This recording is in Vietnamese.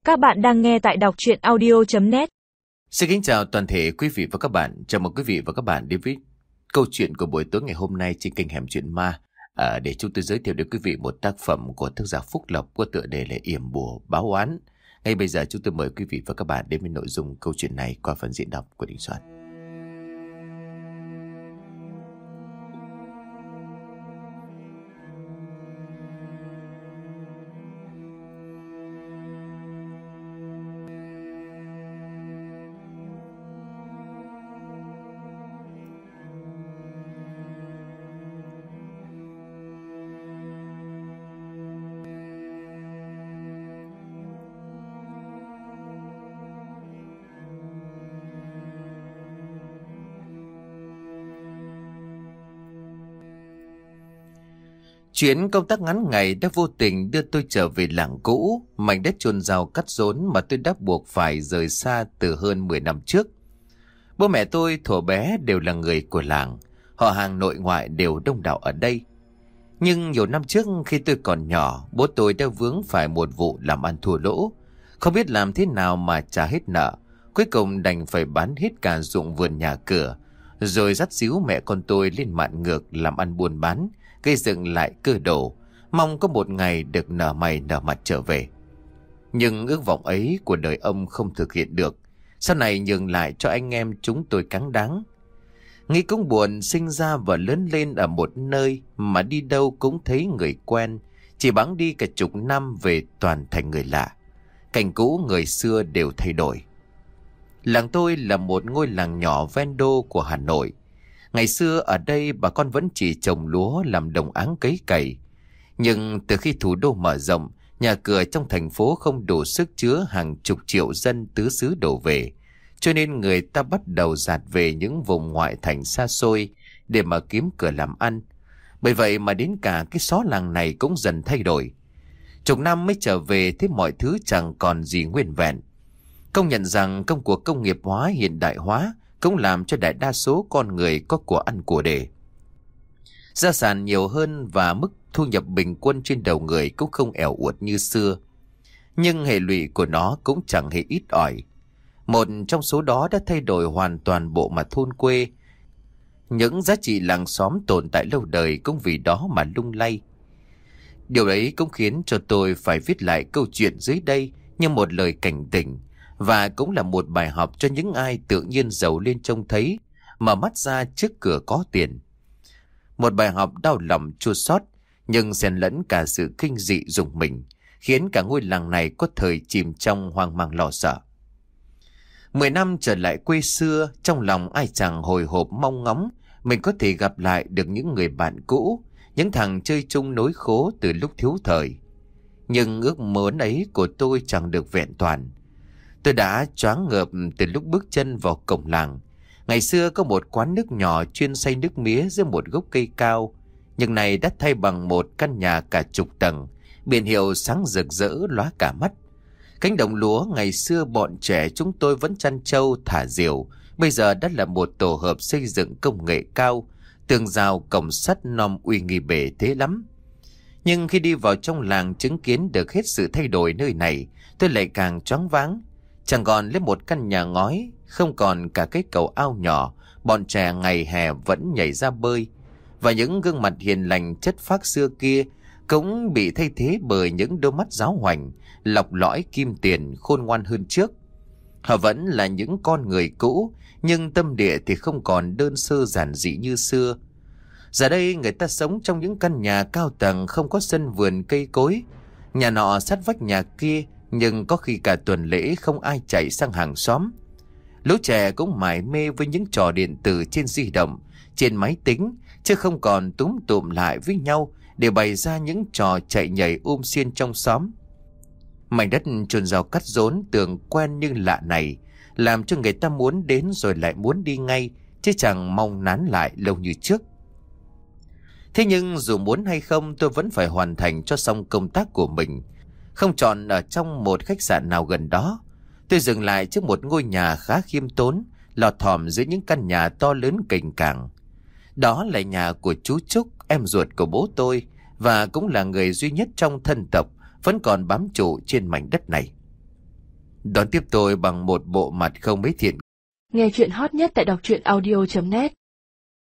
Các bạn đang nghe tại đọc truyện audio.net. Xin kính chào toàn thể quý vị và các bạn. Chào mừng quý vị và các bạn đến với câu chuyện của buổi tối ngày hôm nay trên kênh Hẻm Chuyện Ma. Để chúng tôi giới thiệu đến quý vị một tác phẩm của tác giả Phúc Lộc có tựa đề là Yểm Bùa Báo Oán. Ngay bây giờ chúng tôi mời quý vị và các bạn đến với nội dung câu chuyện này qua phần diễn đọc của Đình Soạn. Chuyến công tác ngắn ngày đã vô tình đưa tôi trở về làng cũ, mảnh đất chôn rau cắt rốn mà tôi đã buộc phải rời xa từ hơn 10 năm trước. Bố mẹ tôi thuở bé đều là người của làng, họ hàng nội ngoại đều đông đảo ở đây. Nhưng nhiều năm trước khi tôi còn nhỏ, bố tôi đã vướng phải một vụ làm ăn thua lỗ, không biết làm thế nào mà trả hết nợ, cuối cùng đành phải bán hết cả ruộng vườn nhà cửa, rồi dắt díu mẹ con tôi lên mạn ngược làm ăn buôn bán, gây dựng lại cơ đồ, mong có một ngày được nở mày nở mặt trở về. Nhưng ước vọng ấy của đời ông không thực hiện được, sau này nhường lại cho anh em chúng tôi cáng đáng. Nghĩ cũng buồn, sinh ra và lớn lên ở một nơi mà đi đâu cũng thấy người quen, chỉ bẵng đi cả chục năm về toàn thành người lạ. Cảnh cũ người xưa đều thay đổi. Làng tôi là một ngôi làng nhỏ ven đô của Hà Nội. Ngày xưa ở đây bà con vẫn chỉ trồng lúa làm đồng áng cấy cày. Nhưng từ khi thủ đô mở rộng, nhà cửa trong thành phố không đủ sức chứa hàng chục triệu dân tứ xứ đổ về, cho nên người ta bắt đầu dạt về những vùng ngoại thành xa xôi để mà kiếm cửa làm ăn. Bởi vậy mà đến cả cái xó làng này cũng dần thay đổi. Chục năm mới trở về thế mọi thứ chẳng còn gì nguyên vẹn. Công nhận rằng công cuộc công nghiệp hóa hiện đại hóa cũng làm cho đại đa số con người có của ăn của để. Gia sản nhiều hơn và mức thu nhập bình quân trên đầu người cũng không ẻo uột như xưa. Nhưng hệ lụy của nó cũng chẳng hề ít ỏi. Một trong số đó đã thay đổi hoàn toàn bộ mặt thôn quê. Những giá trị làng xóm tồn tại lâu đời cũng vì đó mà lung lay. Điều ấy cũng khiến cho tôi phải viết lại câu chuyện dưới đây như một lời cảnh tỉnh, và cũng là một bài học cho những ai tự nhiên giàu lên trông thấy, mở mắt ra trước cửa có tiền. Một bài học đau lòng chua xót, nhưng xen lẫn cả sự kinh dị rùng mình, khiến cả ngôi làng này có thời chìm trong hoang mang lo sợ. 10 năm trở lại quê xưa, trong lòng ai chẳng hồi hộp mong ngóng mình có thể gặp lại được những người bạn cũ, những thằng chơi chung nối khố từ lúc thiếu thời. Nhưng ước muốn ấy của tôi chẳng được vẹn toàn. Tôi đã choáng ngợp từ lúc bước chân vào cổng làng. Ngày xưa có một quán nước nhỏ chuyên xay nước mía dưới một gốc cây cao, nhưng này đã thay bằng một căn nhà cả chục tầng, biển hiệu sáng rực rỡ lóa cả mắt. Cánh đồng lúa ngày xưa bọn trẻ chúng tôi vẫn chăn trâu thả diều, bây giờ đã là một tổ hợp xây dựng công nghệ cao, tường rào cổng sắt nom uy nghi bề thế lắm. Nhưng khi đi vào trong làng chứng kiến được hết sự thay đổi nơi này, tôi lại càng choáng váng. Chẳng còn lấy một căn nhà ngói, không còn cả cái cầu ao nhỏ, bọn trẻ ngày hè vẫn nhảy ra bơi. Và những gương mặt hiền lành chất phác xưa kia cũng bị thay thế bởi những đôi mắt giáo hoành, lọc lõi kim tiền khôn ngoan hơn trước. Họ vẫn là những con người cũ, nhưng tâm địa thì không còn đơn sơ giản dị như xưa. Giờ đây người ta sống trong những căn nhà cao tầng không có sân vườn cây cối. Nhà nọ sát vách nhà kia, nhưng có khi cả tuần lễ không ai chạy sang hàng xóm. Lũ trẻ cũng mải mê với những trò điện tử trên di động, trên máy tính, chứ không còn túm tụm lại với nhau để bày ra những trò chạy nhảy xiên trong xóm. Mảnh đất chôn rau cắt rốn tưởng quen nhưng lạ này làm cho người ta muốn đến rồi lại muốn đi ngay, chứ chẳng mong nán lại lâu như trước. Thế nhưng dù muốn hay không, tôi vẫn phải hoàn thành cho xong công tác của mình. Không chọn ở trong một khách sạn nào gần đó, tôi dừng lại trước một ngôi nhà khá khiêm tốn, lọt thỏm giữa những căn nhà to lớn cành cảng. Đó là nhà của chú Trúc, em ruột của bố tôi, và cũng là người duy nhất trong thân tộc vẫn còn bám trụ trên mảnh đất này. đón tiếp tôi bằng một bộ mặt không mấy thiện. Nghe chuyện hot nhất tại đọc truyện audio.net